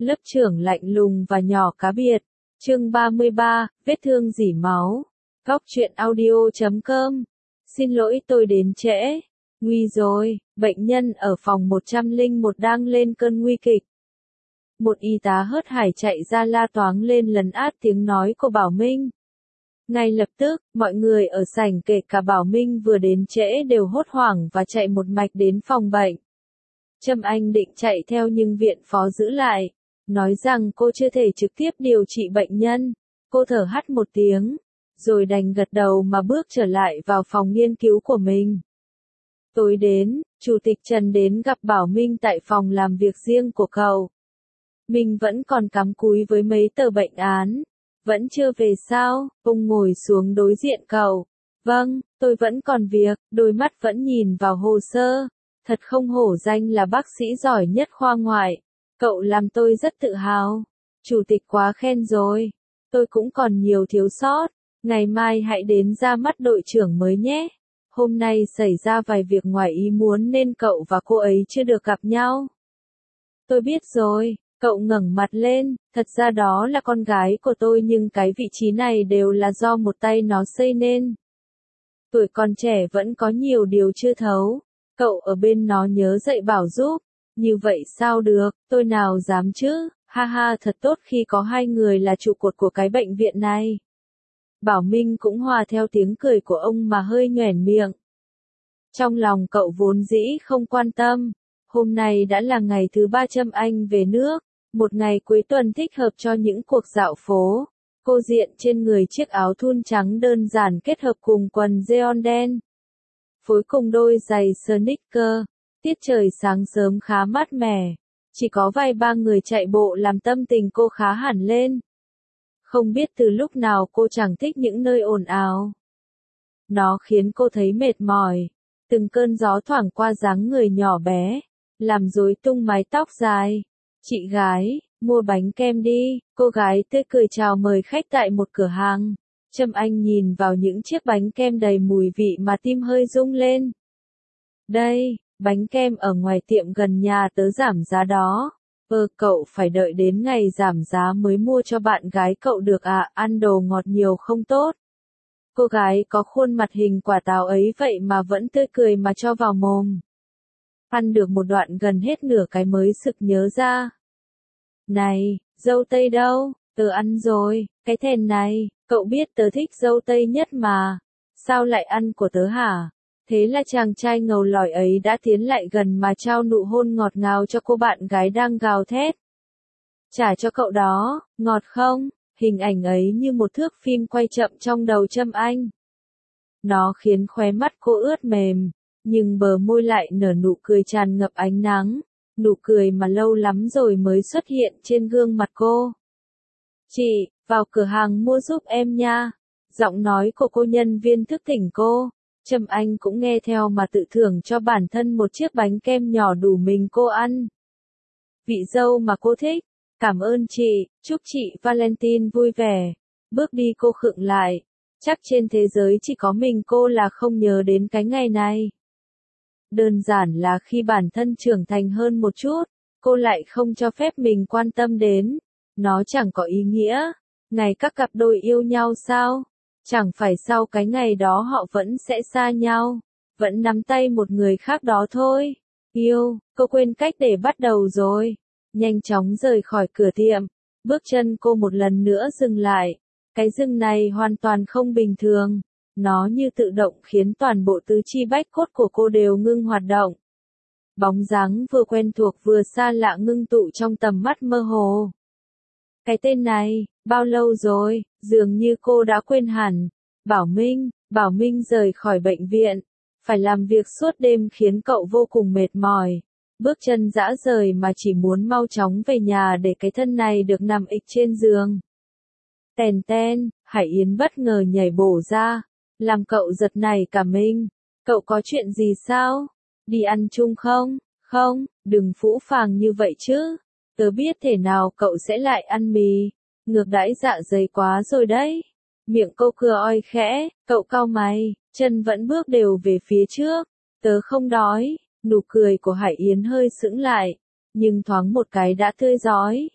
Lớp trưởng lạnh lùng và nhỏ cá biệt. Chương 33, vết thương rỉ máu. Góc truyện audio.com. Xin lỗi tôi đến trễ. Nguy rồi, bệnh nhân ở phòng 101 đang lên cơn nguy kịch. Một y tá hớt hải chạy ra la toáng lên lấn át tiếng nói của Bảo Minh. Ngay lập tức, mọi người ở sảnh kể cả Bảo Minh vừa đến trễ đều hốt hoảng và chạy một mạch đến phòng bệnh. Trâm Anh định chạy theo nhưng viện phó giữ lại, nói rằng cô chưa thể trực tiếp điều trị bệnh nhân. Cô thở hắt một tiếng, rồi đành gật đầu mà bước trở lại vào phòng nghiên cứu của mình. Tối đến, Chủ tịch Trần đến gặp Bảo Minh tại phòng làm việc riêng của cậu. Mình vẫn còn cắm cúi với mấy tờ bệnh án. Vẫn chưa về sao? Ông ngồi xuống đối diện cậu. Vâng, tôi vẫn còn việc, đôi mắt vẫn nhìn vào hồ sơ. Thật không hổ danh là bác sĩ giỏi nhất khoa ngoại. Cậu làm tôi rất tự hào. Chủ tịch quá khen rồi. Tôi cũng còn nhiều thiếu sót. Ngày mai hãy đến ra mắt đội trưởng mới nhé. Hôm nay xảy ra vài việc ngoài ý muốn nên cậu và cô ấy chưa được gặp nhau. Tôi biết rồi. Cậu ngẩng mặt lên, thật ra đó là con gái của tôi nhưng cái vị trí này đều là do một tay nó xây nên. Tuổi còn trẻ vẫn có nhiều điều chưa thấu. Cậu ở bên nó nhớ dạy bảo giúp. Như vậy sao được, tôi nào dám chứ, ha ha thật tốt khi có hai người là trụ cột của cái bệnh viện này. Bảo Minh cũng hòa theo tiếng cười của ông mà hơi nhoẻn miệng. Trong lòng cậu vốn dĩ không quan tâm. Hôm nay đã là ngày thứ 3 Trâm Anh về nước. Một ngày cuối tuần thích hợp cho những cuộc dạo phố. Cô diện trên người chiếc áo thun trắng đơn giản kết hợp cùng quần jean đen. Phối cùng đôi giày sneaker. Tiết trời sáng sớm khá mát mẻ. Chỉ có vài ba người chạy bộ làm tâm tình cô khá hẳn lên. Không biết từ lúc nào cô chẳng thích những nơi ồn ào. Nó khiến cô thấy mệt mỏi. Từng cơn gió thoảng qua dáng người nhỏ bé. Làm rối tung mái tóc dài. Chị gái, mua bánh kem đi, cô gái tươi cười chào mời khách tại một cửa hàng. Trâm Anh nhìn vào những chiếc bánh kem đầy mùi vị mà tim hơi rung lên. Đây, bánh kem ở ngoài tiệm gần nhà tớ giảm giá đó. Cậu phải đợi đến ngày giảm giá mới mua cho bạn gái cậu được à, ăn đồ ngọt nhiều không tốt. Cô gái có khuôn mặt hình quả táo ấy vậy mà vẫn tươi cười mà cho vào mồm. Ăn được một đoạn gần hết nửa cái mới sực nhớ ra. Này, dâu tây đâu? Tớ ăn rồi, cái thèn này, cậu biết tớ thích dâu tây nhất mà. Sao lại ăn của tớ hả? Thế là chàng trai ngầu lỏi ấy đã tiến lại gần mà trao nụ hôn ngọt ngào cho cô bạn gái đang gào thét. Trả cho cậu đó, ngọt không? Hình ảnh ấy như một thước phim quay chậm trong đầu Trâm Anh. Nó khiến khóe mắt cô ướt mềm. Nhưng bờ môi lại nở nụ cười tràn ngập ánh nắng, nụ cười mà lâu lắm rồi mới xuất hiện trên gương mặt cô. Chị, vào cửa hàng mua giúp em nha. Giọng nói của cô nhân viên thức tỉnh cô. Trâm Anh cũng nghe theo mà tự thưởng cho bản thân một chiếc bánh kem nhỏ đủ mình cô ăn. Vị dâu mà cô thích. Cảm ơn chị, chúc chị Valentine vui vẻ. Bước đi cô khựng lại. Chắc trên thế giới chỉ có mình cô là không nhớ đến cái ngày này. Đơn giản là khi bản thân trưởng thành hơn một chút, cô lại không cho phép mình quan tâm đến. Nó chẳng có ý nghĩa. Ngày các cặp đôi yêu nhau sao? Chẳng phải sau cái ngày đó họ vẫn sẽ xa nhau, vẫn nắm tay một người khác đó thôi. Yêu, cô quên cách để bắt đầu rồi. Nhanh chóng rời khỏi cửa tiệm. Bước chân cô một lần nữa dừng lại. Cái dừng này hoàn toàn không bình thường. Nó như tự động khiến toàn bộ tứ chi bách cốt của cô đều ngưng hoạt động. Bóng dáng vừa quen thuộc vừa xa lạ ngưng tụ trong tầm mắt mơ hồ. Cái tên này, bao lâu rồi, dường như cô đã quên hẳn. Bảo Minh rời khỏi bệnh viện. Phải làm việc suốt đêm khiến cậu vô cùng mệt mỏi. Bước chân rã rời mà chỉ muốn mau chóng về nhà để cái thân này được nằm ịch trên giường. Tèn ten, Hải Yến bất ngờ nhảy bổ ra. Làm cậu giật nảy cả mình. Cậu có chuyện gì sao? Đi ăn chung không? Không, đừng phũ phàng như vậy chứ. Tớ biết thể nào cậu sẽ lại ăn mì. Ngược đãi dạ dày quá rồi đấy. Miệng cô cưa oi khẽ, cậu cau mày, chân vẫn bước đều về phía trước. Tớ không đói. Nụ cười của Hải Yến hơi sững lại. Nhưng thoáng một cái đã tươi rói.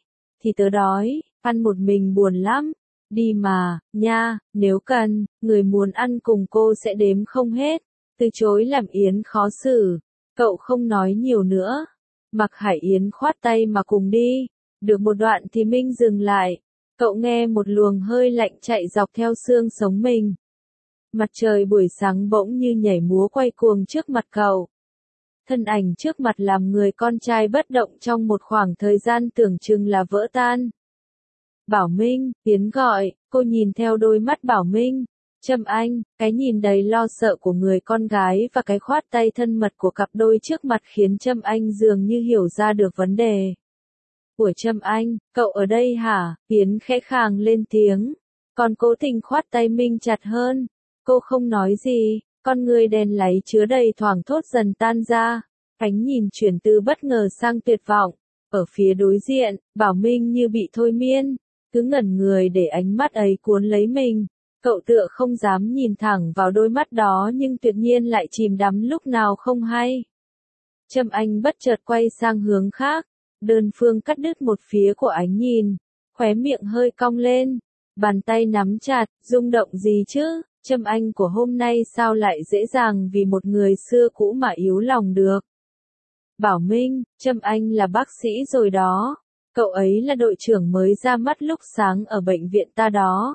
thì tớ đói, ăn một mình buồn lắm. Đi mà, nha, nếu cần, người muốn ăn cùng cô sẽ đếm không hết. Từ chối làm Yến khó xử. Cậu không nói nhiều nữa. Mặc Hải Yến khoát tay mà cùng đi. Được một đoạn thì Minh dừng lại. Cậu nghe một luồng hơi lạnh chạy dọc theo xương sống mình. Mặt trời buổi sáng bỗng như nhảy múa quay cuồng trước mặt cậu. Thân ảnh trước mặt làm người con trai bất động trong một khoảng thời gian tưởng chừng là vỡ tan. Bảo Minh, Yến gọi, cô nhìn theo đôi mắt Bảo Minh. Trâm Anh, cái nhìn đầy lo sợ của người con gái và cái khoát tay thân mật của cặp đôi trước mặt khiến Trâm Anh dường như hiểu ra được vấn đề. Của Trâm Anh, cậu ở đây hả? Yến khẽ khàng lên tiếng. Còn cố tình khoát tay Minh chặt hơn. Cô không nói gì, con người đèn láy chứa đầy thoảng thốt dần tan ra. Ánh nhìn chuyển từ bất ngờ sang tuyệt vọng. Ở phía đối diện, Bảo Minh như bị thôi miên. Cứ ngẩn người để ánh mắt ấy cuốn lấy mình. Cậu tựa không dám nhìn thẳng vào đôi mắt đó nhưng tuyệt nhiên lại chìm đắm lúc nào không hay. Trâm Anh bất chợt quay sang hướng khác. Đơn phương cắt đứt một phía của ánh nhìn. Khóe miệng hơi cong lên. Bàn tay nắm chặt, rung động gì chứ? Trâm Anh của hôm nay sao lại dễ dàng vì một người xưa cũ mà yếu lòng được? Bảo Minh, Trâm Anh là bác sĩ rồi đó. Cậu ấy là đội trưởng mới ra mắt lúc sáng ở bệnh viện ta đó.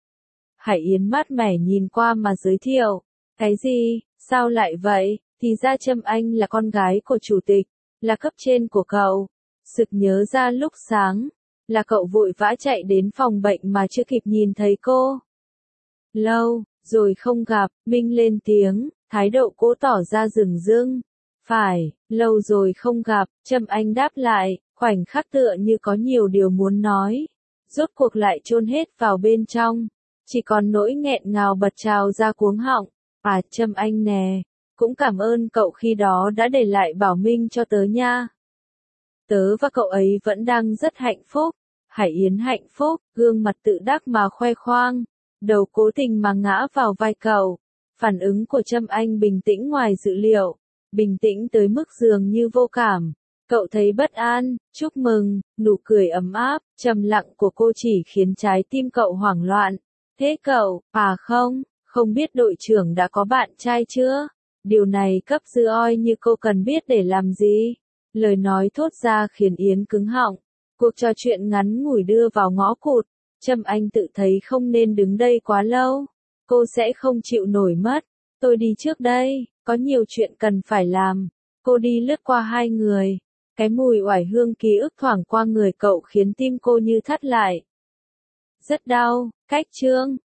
Hải Yến mát mẻ nhìn qua mà giới thiệu. Cái gì? Sao lại vậy? Thì ra Trâm Anh là con gái của chủ tịch, là cấp trên của cậu. Sực nhớ ra lúc sáng, là cậu vội vã chạy đến phòng bệnh mà chưa kịp nhìn thấy cô. Lâu rồi không gặp, Minh lên tiếng, thái độ cô tỏ ra rừng rưng. Phải, lâu rồi không gặp, Trâm Anh đáp lại, khoảnh khắc tựa như có nhiều điều muốn nói. Rốt cuộc lại chôn hết vào bên trong. Chỉ còn nỗi nghẹn ngào bật trào ra cuống họng. À Trâm Anh nè, cũng cảm ơn cậu khi đó đã để lại Bảo Minh cho tớ nha. Tớ và cậu ấy vẫn đang rất hạnh phúc. Hải Yến hạnh phúc, gương mặt tự đắc mà khoe khoang. Đầu cố tình mà ngã vào vai cậu. Phản ứng của Trâm Anh bình tĩnh ngoài dự liệu. Bình tĩnh tới mức dường như vô cảm. Cậu thấy bất an, chúc mừng, nụ cười ấm áp, trầm lặng của cô chỉ khiến trái tim cậu hoảng loạn. Thế cậu, à không biết đội trưởng đã có bạn trai chưa? Điều này cấp dư oi như cô cần biết để làm gì? Lời nói thốt ra khiến Yến cứng họng. Cuộc trò chuyện ngắn ngủi đưa vào ngõ cụt. Trâm Anh tự thấy không nên đứng đây quá lâu. Cô sẽ không chịu nổi mất. Tôi đi trước đây, có nhiều chuyện cần phải làm. Cô đi lướt qua hai người. Cái mùi oải hương ký ức thoảng qua người cậu khiến tim cô như thắt lại. Rất đau, cách chương.